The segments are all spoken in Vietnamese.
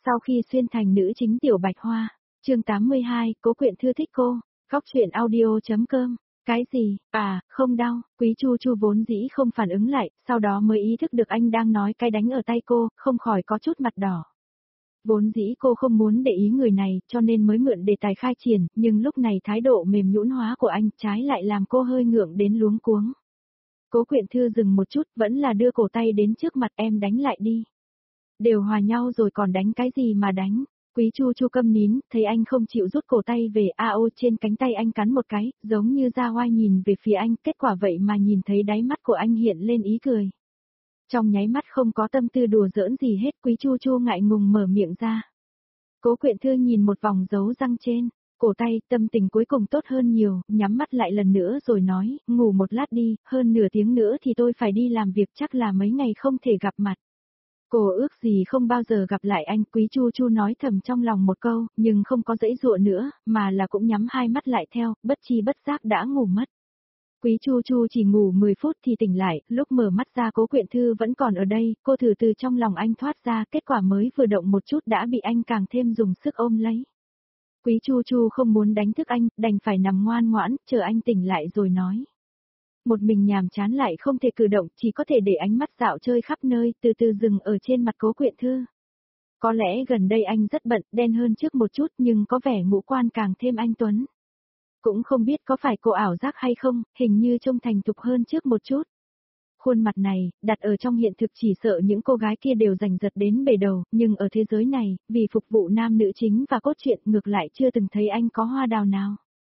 Sau khi xuyên thành nữ chính Tiểu Bạch Hoa, chương 82, Cố Quyện Thư thích cô, góc truyện audio.com. Cái gì, không đau, Quý Chu Chu vốn dĩ không phản ứng lại, sau đó mới ý thức được anh đang nói cái đánh ở tay cô, không khỏi có chút mặt đỏ. Vốn dĩ cô không muốn để ý người này, cho nên mới mượn đề tài khai triển, nhưng lúc này thái độ mềm nhũn hóa của anh trái lại làm cô hơi ngượng đến luống cuống. Cố Quyện Thư dừng một chút, vẫn là đưa cổ tay đến trước mặt em đánh lại đi. Đều hòa nhau rồi còn đánh cái gì mà đánh. Quý Chu Chu câm nín, thấy anh không chịu rút cổ tay về trên cánh tay anh cắn một cái, giống như ra oai nhìn về phía anh, kết quả vậy mà nhìn thấy đáy mắt của anh hiện lên ý cười. Trong nháy mắt không có tâm tư đùa giỡn gì hết, Quý Chu Chu ngại ngùng mở miệng ra. Cố Quyện Thư nhìn một vòng dấu răng trên, cổ tay, tâm tình cuối cùng tốt hơn nhiều, nhắm mắt lại lần nữa rồi nói, ngủ một lát đi, hơn nửa tiếng nữa thì tôi phải đi làm việc, chắc là mấy ngày không thể gặp mặt. Cô ước gì không bao giờ gặp lại anh, Quý Chu Chu nói thầm trong lòng một câu, nhưng không có giãy giụa nữa, mà là cũng nhắm hai mắt lại theo, bất chi bất giác đã ngủ mất. Quý Chu Chu chỉ ngủ 10 phút thì tỉnh lại, lúc mở mắt ra Cố Quyện Thư vẫn còn ở đây, cô thử từ trong lòng anh thoát ra, kết quả mới vừa động một chút đã bị anh càng thêm dùng sức ôm lấy. Quý Chu Chu không muốn đánh thức anh, đành phải nằm ngoan ngoãn, chờ anh tỉnh lại rồi nói. Một mình nhàm chán lại không thể cử động, chỉ có thể để ánh mắt dạo chơi khắp nơi, từ từ dừng ở trên mặt Cố Quyện Thư. Có lẽ gần đây anh rất bận, đen hơn trước một chút nhưng có vẻ ngũ quan càng thêm anh tuấn. Cũng không biết có phải cô ảo giác hay không, hình như trông thành thục hơn trước một chút. Khuôn mặt này, đặt ở trong hiện thực chỉ sợ những cô gái kia đều giành giật đến bể đầu, nhưng ở thế giới này, vì phục vụ nam nữ chính và cốt truyện ngược lại chưa từng thấy anh có hoa đào nào.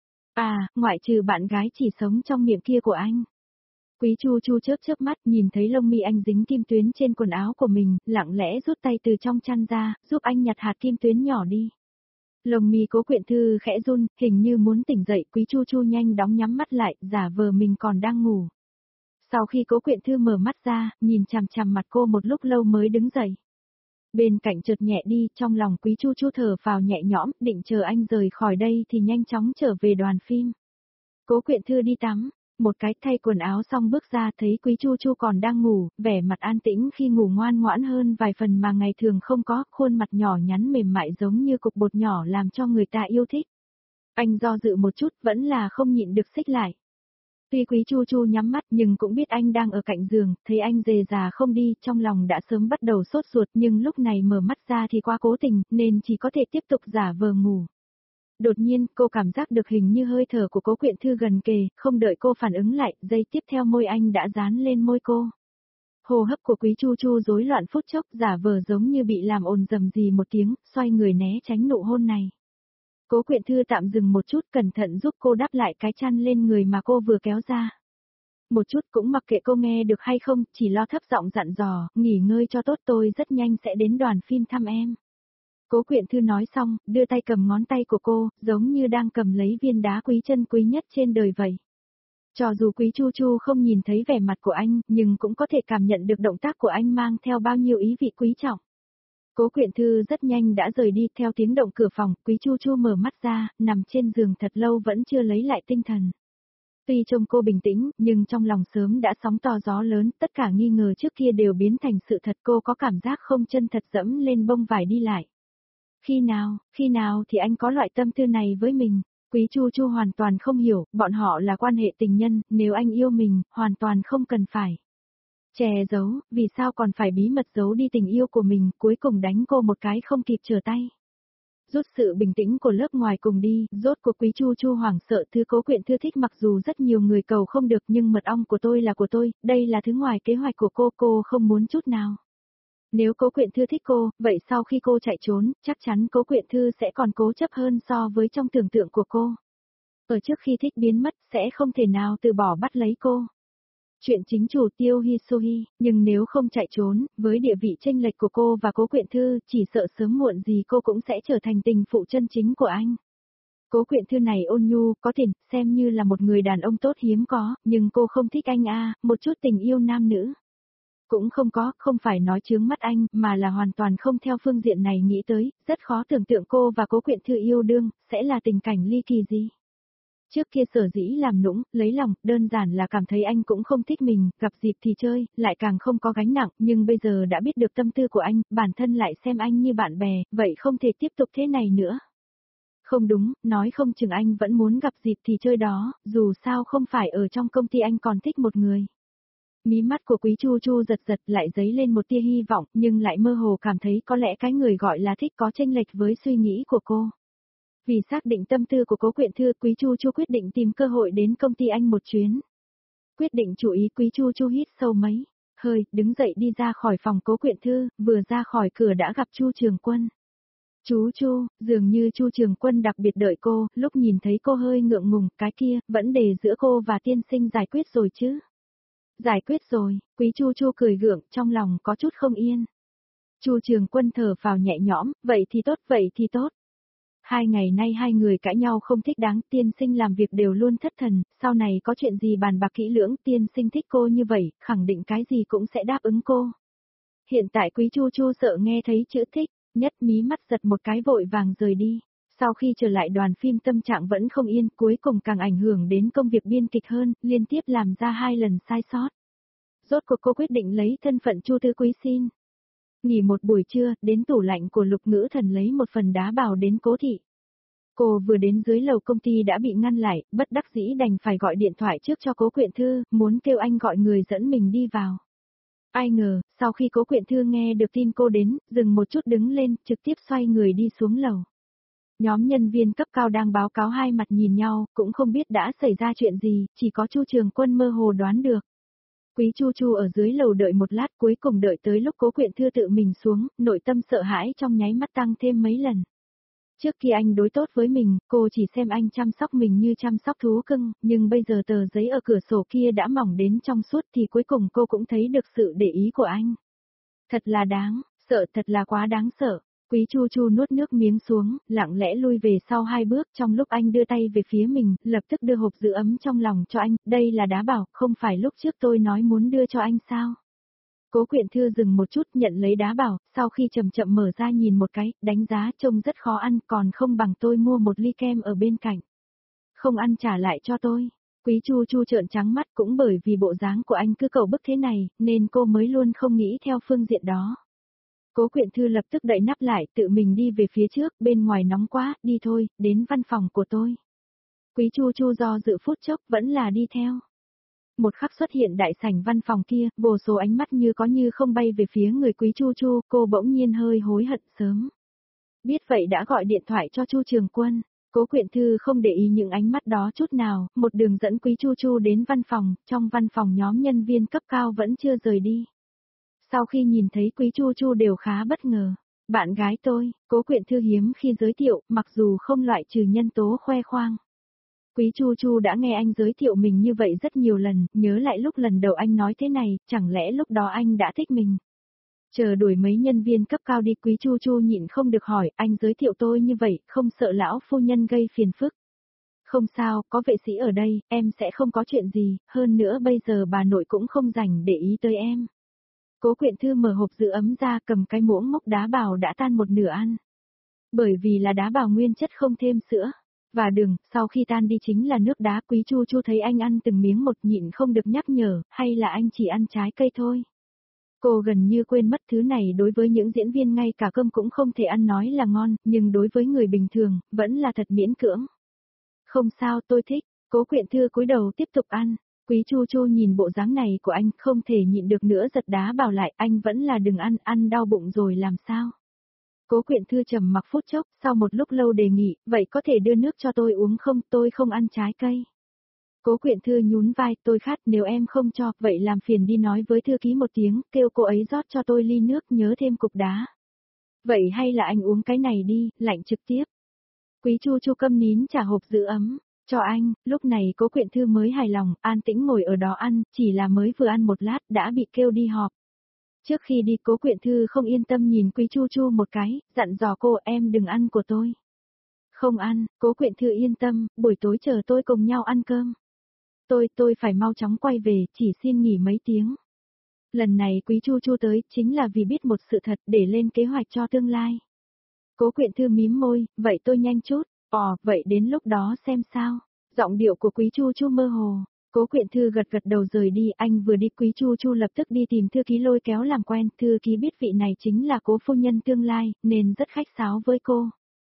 Ngoại trừ bạn gái chỉ sống trong miệng kia của anh. Quý Chu Chu chớp mắt nhìn thấy lông mi anh dính kim tuyến trên quần áo của mình, lặng lẽ rút tay từ trong chăn ra, giúp anh nhặt hạt kim tuyến nhỏ đi. Lông mi Cố Quyện Thư khẽ run, hình như muốn tỉnh dậy, Quý Chu Chu nhanh đóng nhắm mắt lại, giả vờ mình còn đang ngủ. Sau khi Cố Quyện Thư mở mắt ra, nhìn chằm chằm mặt cô một lúc lâu mới đứng dậy. Bên cạnh chợt nhẹ đi, trong lòng Quý Chu Chu thở vào nhẹ nhõm, định chờ anh rời khỏi đây thì nhanh chóng trở về đoàn phim. Cố Quyện Thư đi tắm, một cái thay quần áo xong bước ra thấy Quý Chu Chu còn đang ngủ, vẻ mặt an tĩnh khi ngủ ngoan ngoãn hơn vài phần mà ngày thường không có, khuôn mặt nhỏ nhắn mềm mại giống như cục bột nhỏ làm cho người ta yêu thích. Anh do dự một chút vẫn là không nhịn được xích lại. Tuy Quý Chu Chu nhắm mắt nhưng cũng biết anh đang ở cạnh giường, thấy anh dề già không đi, trong lòng đã sớm bắt đầu sốt ruột nhưng lúc này mở mắt ra thì quá cố tình, nên chỉ có thể tiếp tục giả vờ ngủ. Đột nhiên, cô cảm giác được hình như hơi thở của Cố Quyện Thư gần kề, không đợi cô phản ứng lại, giây tiếp theo môi anh đã dán lên môi cô. Hô hấp của Quý Chu Chu rối loạn phút chốc, giả vờ giống như bị làm ồn rầm gì một tiếng, xoay người né tránh nụ hôn này. Cố Quyện Thư tạm dừng một chút, cẩn thận giúp cô đắp lại cái chăn lên người mà cô vừa kéo ra. Một chút cũng mặc kệ cô nghe được hay không, chỉ lo thấp giọng dặn dò, nghỉ ngơi cho tốt, tôi rất nhanh sẽ đến đoàn phim thăm em. Cố Quyện Thư nói xong, đưa tay cầm ngón tay của cô, giống như đang cầm lấy viên đá quý chân quý nhất trên đời vậy. Cho dù Quý Chu Chu không nhìn thấy vẻ mặt của anh, nhưng cũng có thể cảm nhận được động tác của anh mang theo bao nhiêu ý vị quý trọng. Cố Quyện Thư rất nhanh đã rời đi, theo tiếng động cửa phòng, Quý Chu Chu mở mắt ra, nằm trên giường thật lâu vẫn chưa lấy lại tinh thần. Tuy trông cô bình tĩnh, nhưng trong lòng sớm đã sóng to gió lớn, tất cả nghi ngờ trước kia đều biến thành sự thật, cô có cảm giác không chân thật dẫm lên bông vải đi lại. Khi nào thì anh có loại tâm tư này với mình? Quý Chu Chu hoàn toàn không hiểu, bọn họ là quan hệ tình nhân, nếu anh yêu mình, hoàn toàn không cần phải che giấu, vì sao còn phải bí mật giấu đi tình yêu của mình, cuối cùng đánh cô một cái không kịp trở tay. Rút sự bình tĩnh của lớp ngoài cùng đi, rốt cuộc Quý Chu Chu hoảng sợ, thứ Cố Quyện Thư thích mặc dù rất nhiều người cầu không được nhưng mật ong của tôi là của tôi, đây là thứ ngoài kế hoạch của cô không muốn chút nào. Nếu Cố Quyện Thư thích cô, vậy sau khi cô chạy trốn, chắc chắn Cố Quyện Thư sẽ còn cố chấp hơn so với trong tưởng tượng của cô. Ở trước khi thích biến mất, sẽ không thể nào từ bỏ bắt lấy cô. Chuyện chính chủ Tiêu Hi Sohi, nhưng nếu không chạy trốn, với địa vị chênh lệch của cô và Cố Quyện Thư, chỉ sợ sớm muộn gì cô cũng sẽ trở thành tình phụ chân chính của anh. Cố Quyện Thư này ôn nhu, có tiền, xem như là một người đàn ông tốt hiếm có, nhưng cô không thích anh một chút tình yêu nam nữ. Cũng không có, không phải nói chướng mắt anh, mà là hoàn toàn không theo phương diện này nghĩ tới, rất khó tưởng tượng cô và Cố Quyện Thư yêu đương, sẽ là tình cảnh ly kỳ gì. Trước kia sở dĩ làm nũng, lấy lòng, đơn giản là cảm thấy anh cũng không thích mình, gặp dịp thì chơi, lại càng không có gánh nặng, nhưng bây giờ đã biết được tâm tư của anh, bản thân lại xem anh như bạn bè, vậy không thể tiếp tục thế này nữa. Không đúng, nói không chừng anh vẫn muốn gặp dịp thì chơi đó, dù sao không phải ở trong công ty anh còn thích một người. Mí mắt của Quý Chu Chu giật giật lại dấy lên một tia hy vọng, nhưng lại mơ hồ cảm thấy có lẽ cái người gọi là thích có chênh lệch với suy nghĩ của cô. Vì xác định tâm tư của Cố Quyện Thư, Quý Chu Chu quyết định tìm cơ hội đến công ty anh một chuyến. Quyết định chú ý, Quý Chu Chu hít sâu mấy hơi, đứng dậy đi ra khỏi phòng Cố Quyện Thư, vừa ra khỏi cửa đã gặp Chu Trường Quân. Chú Chu, dường như Chu Trường Quân đặc biệt đợi cô, lúc nhìn thấy cô hơi ngượng ngùng, cái kia, vấn đề giữa cô và tiên sinh giải quyết rồi chứ? Giải quyết rồi, Quý Chu Chu cười gượng, trong lòng có chút không yên. Chu Trường Quân thở vào nhẹ nhõm, vậy thì tốt, vậy thì tốt. 2 ngày nay hai người cãi nhau không thích đáng, tiên sinh làm việc đều luôn thất thần, sau này có chuyện gì bàn bạc kỹ lưỡng, tiên sinh thích cô như vậy, khẳng định cái gì cũng sẽ đáp ứng cô. Hiện tại Quý Chu Chu sợ nghe thấy chữ thích, nhất mí mắt giật một cái vội vàng rời đi. Sau khi trở lại đoàn phim tâm trạng vẫn không yên, cuối cùng càng ảnh hưởng đến công việc biên kịch hơn, liên tiếp làm ra 2 lần sai sót. Rốt cuộc cô quyết định lấy thân phận Chu Tư Quý xin nghỉ một buổi trưa, đến tủ lạnh của Lục Ngữ Thần lấy một phần đá bào đến Cố thị. Cô vừa đến dưới lầu công ty đã bị ngăn lại, bất đắc dĩ đành phải gọi điện thoại trước cho Cố Quyện Thư, muốn kêu anh gọi người dẫn mình đi vào. Ai ngờ, sau khi Cố Quyện Thư nghe được tin cô đến, dừng một chút đứng lên, trực tiếp xoay người đi xuống lầu. Nhóm nhân viên cấp cao đang báo cáo hai mặt nhìn nhau, cũng không biết đã xảy ra chuyện gì, chỉ có Chu Trường Quân mơ hồ đoán được. Quý Chu Chu ở dưới lầu đợi một lát, cuối cùng đợi tới lúc Cố Quyện Thư tự mình xuống, nội tâm sợ hãi trong nháy mắt tăng thêm mấy lần. Trước khi anh đối tốt với mình, cô chỉ xem anh chăm sóc mình như chăm sóc thú cưng, nhưng bây giờ tờ giấy ở cửa sổ kia đã mỏng đến trong suốt thì cuối cùng cô cũng thấy được sự để ý của anh. Thật là đáng, sợ, thật là quá đáng sợ. Quý Chu Chu nuốt nước miếng xuống, lặng lẽ lui về sau 2 bước, trong lúc anh đưa tay về phía mình, lập tức đưa hộp giữ ấm trong lòng cho anh, đây là đá bảo, không phải lúc trước tôi nói muốn đưa cho anh sao? Cố Quyện Thư dừng một chút nhận lấy đá bảo, sau khi chậm chậm mở ra nhìn một cái, đánh giá trông rất khó ăn, còn không bằng tôi mua một ly kem ở bên cạnh. Không ăn trả lại cho tôi. Quý Chu Chu trợn trắng mắt, cũng bởi vì bộ dáng của anh cứ cầu bức thế này, nên cô mới luôn không nghĩ theo phương diện đó. Cố Quyện Thư lập tức đậy nắp lại, tự mình đi về phía trước, bên ngoài nóng quá, đi thôi, đến văn phòng của tôi. Quý Chu Chu do dự phút chốc, vẫn là đi theo. Một khắc xuất hiện đại sảnh văn phòng kia, vô số ánh mắt như có như không bay về phía người Quý Chu Chu, cô bỗng nhiên hơi hối hận sớm. Biết vậy đã gọi điện thoại cho Chu Trường Quân. Cố Quyện Thư không để ý những ánh mắt đó chút nào, một đường dẫn Quý Chu Chu đến văn phòng, trong văn phòng nhóm nhân viên cấp cao vẫn chưa rời đi. Sau khi nhìn thấy Quý Chu Chu đều khá bất ngờ. Bạn gái tôi, Cố Quyện Thư hiếm khi giới thiệu, mặc dù không loại trừ nhân tố khoe khoang. Quý Chu Chu đã nghe anh giới thiệu mình như vậy rất nhiều lần, nhớ lại lúc lần đầu anh nói thế này, chẳng lẽ lúc đó anh đã thích mình. Chờ đuổi mấy nhân viên cấp cao đi, Quý Chu Chu nhịn không được hỏi, anh giới thiệu tôi như vậy, không sợ lão phu nhân gây phiền phức. Không sao, có vệ sĩ ở đây, em sẽ không có chuyện gì, hơn nữa bây giờ bà nội cũng không rảnh để ý tới em. Cố Quyện Thư mở hộp giữ ấm ra, cầm cái muỗng múc đá bào đã tan một nửa ăn. Bởi vì là đá bào nguyên chất không thêm sữa và đường, sau khi tan đi chính là nước đá. Quý Chu Chu thấy anh ăn từng miếng một, nhịn không được nhắc nhở, hay là anh chỉ ăn trái cây thôi. Cô gần như quên mất thứ này đối với những diễn viên ngay cả cơm cũng không thể ăn nói là ngon, nhưng đối với người bình thường, vẫn là thật miễn cưỡng. Không sao, tôi thích. Cố Quyện Thư cúi đầu tiếp tục ăn. Quý Chu Chu nhìn bộ dáng này của anh, không thể nhịn được nữa giật đá bảo lại, anh vẫn là đừng ăn, ăn đau bụng rồi làm sao. Cố Quyện Thư trầm mặc phút chốc, sau một lúc lâu đề nghị, vậy có thể đưa nước cho tôi uống không, tôi không ăn trái cây. Cố Quyện Thư nhún vai, tôi khát, nếu em không cho, vậy làm phiền đi nói với thư ký một tiếng, kêu cô ấy rót cho tôi ly nước, nhớ thêm cục đá. Vậy hay là anh uống cái này đi, lạnh trực tiếp. Quý Chu Chu câm nín trả hộp giữ ấm, cho anh. Lúc này Cố Quyện Thư mới hài lòng, an tĩnh ngồi ở đó ăn, chỉ là mới vừa ăn một lát đã bị kêu đi họp. Trước khi đi Cố Quyện Thư không yên tâm nhìn Quý Chu Chu một cái, dặn dò cô, em đừng ăn của tôi. Không ăn, Cố Quyện Thư yên tâm, buổi tối chờ tôi cùng nhau ăn cơm. Tôi phải mau chóng quay về, chỉ xin nghỉ mấy tiếng. Lần này Quý Chu Chu tới, chính là vì biết một sự thật để lên kế hoạch cho tương lai. Cố Quyện Thư mím môi, vậy tôi nhanh chút, vậy đến lúc đó xem sao. Giọng điệu của Quý Chu Chu mơ hồ. Cố Quyện Thư gật gật đầu rời đi, anh vừa đi Quý Chu Chu lập tức đi tìm thư ký lôi kéo làm quen, thư ký biết vị này chính là Cố phu nhân tương lai, nên rất khách sáo với cô.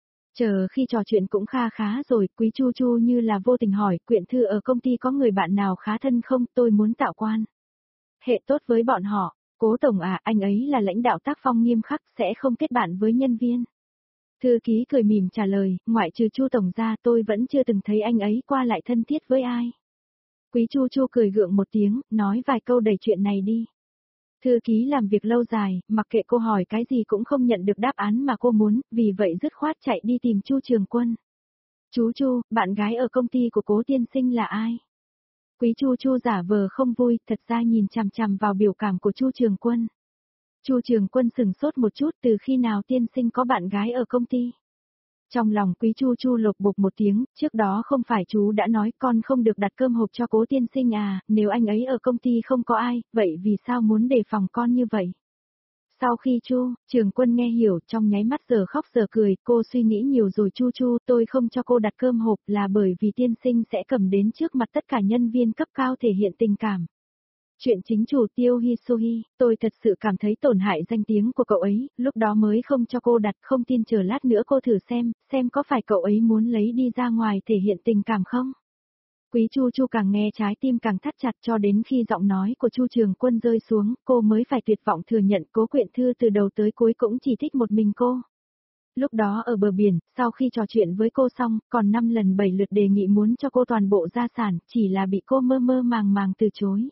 Chờ khi trò chuyện cũng kha khá rồi, Quý Chu Chu như là vô tình hỏi, Quyện Thư ở công ty có người bạn nào khá thân không, tôi muốn tạo quan hệ tốt với bọn họ. Cố tổng à, anh ấy là lãnh đạo tác phong nghiêm khắc, sẽ không kết bạn với nhân viên. Thư ký cười mỉm trả lời, ngoại trừ Chu tổng ra tôi vẫn chưa từng thấy anh ấy qua lại thân thiết với ai. Quý Chu Chu cười gượng một tiếng, nói vài câu đẩy chuyện này đi. Thư ký làm việc lâu dài, mặc kệ cô hỏi cái gì cũng không nhận được đáp án mà cô muốn, vì vậy dứt khoát chạy đi tìm Chu Trường Quân. Chú Chu, bạn gái ở công ty của Cố tiên sinh là ai? Quý Chu Chu giả vờ không vui, thật ra nhìn chằm chằm vào biểu cảm của Chu Trường Quân. Chu Trường Quân sừng sốt một chút, từ khi nào tiên sinh có bạn gái ở công ty? Trong lòng Quý Chu Chu lột bột một tiếng, trước đó không phải chú đã nói con không được đặt cơm hộp cho Cố tiên sinh à, nếu anh ấy ở công ty không có ai, vậy vì sao muốn đề phòng con như vậy? Sau khi Chu Trường Quân nghe hiểu, trong nháy mắt giờ khóc giờ cười, cô suy nghĩ nhiều rồi Chu Chu, tôi không cho cô đặt cơm hộp là bởi vì tiên sinh sẽ cầm đến trước mặt tất cả nhân viên cấp cao thể hiện tình cảm. Chuyện chính chủ Tiêu Hisohi, tôi thật sự cảm thấy tổn hại danh tiếng của cậu ấy, lúc đó mới không cho cô đặt, không tin chờ lát nữa cô thử xem có phải cậu ấy muốn lấy đi ra ngoài thể hiện tình cảm không? Quý Chu Chu càng nghe trái tim càng thắt chặt cho đến khi giọng nói của Chu Trường Quân rơi xuống, cô mới phải tuyệt vọng thừa nhận Cố Quyện Thư từ đầu tới cuối cũng chỉ thích một mình cô. Lúc đó ở bờ biển, sau khi trò chuyện với cô xong, còn 5 lần 7 lượt đề nghị muốn cho cô toàn bộ gia sản, chỉ là bị cô mơ mơ màng màng từ chối.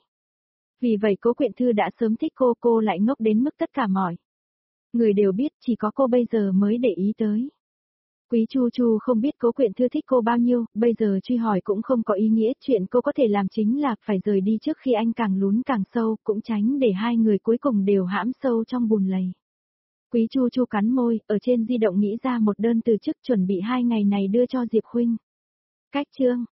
Vì vậy Cố Quyện Thư đã sớm thích cô lại ngốc đến mức tất cả mọi người đều biết, chỉ có cô bây giờ mới để ý tới. Quý Chu Chu không biết Cố Quyện Thư thích cô bao nhiêu, bây giờ truy hỏi cũng không có ý nghĩa, chuyện cô có thể làm chính là phải rời đi trước khi anh càng lún càng sâu, cũng tránh để hai người cuối cùng đều hãm sâu trong bùn lầy. Quý Chu Chu cắn môi, ở trên di động nghĩ ra một đơn từ chức chuẩn bị 2 ngày này đưa cho Diệp Huynh. Cách chương